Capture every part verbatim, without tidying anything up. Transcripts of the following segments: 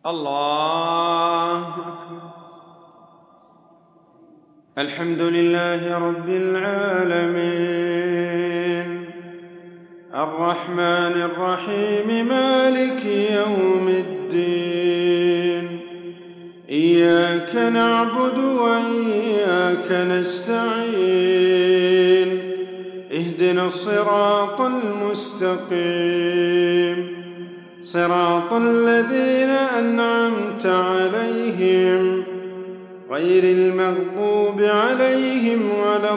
الله أكبر. الحمد لله رب العالمين الرحمن الرحيم مالك يوم الدين. إياك نعبد وإياك نستعين. اهدنا الصراط المستقيم صراط الذين أنعمت عليهم غير المغضوب عليهم ولا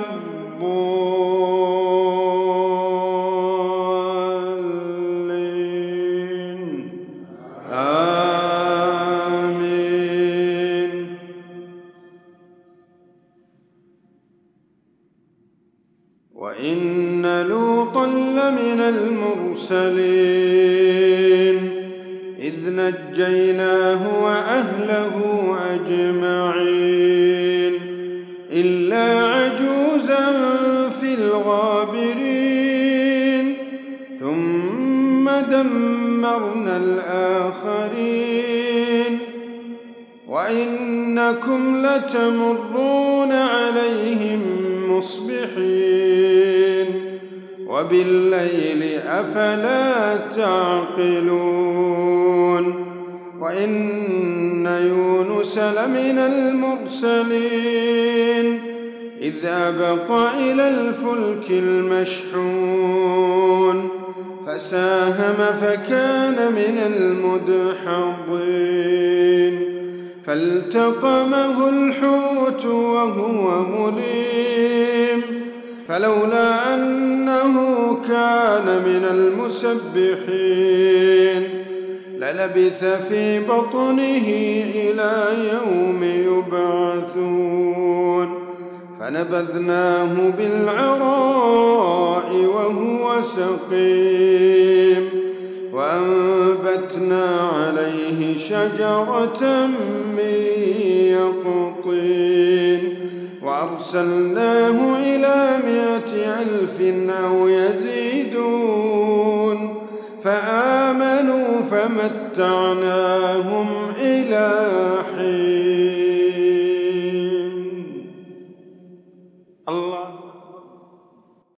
الضالين. آمين. وإن لوطا لمن المرسلين إذ نجيناه وأهله أجمعين إلا عجوزا في الغابرين ثم دمرنا الآخرين. وإنكم لتمرون عليهم مصبحين وبالليل أفلا تعقلون. وإن يونس لمن المرسلين إذ أبق إلى الفلك المشحون فساهم فكان من المدحضين فالتقمه الحوت وهو مليم فلولا أنه كان من المسبحين للبث في بطنه إلى يوم يبعثون. فنبذناه بالعراء وهو سقيم وأنبتنا عليه شجرة من يقطين وأرسلناه إلى مائة ألف أو يزيدون فآمنوا فمتعناهم إلى حين.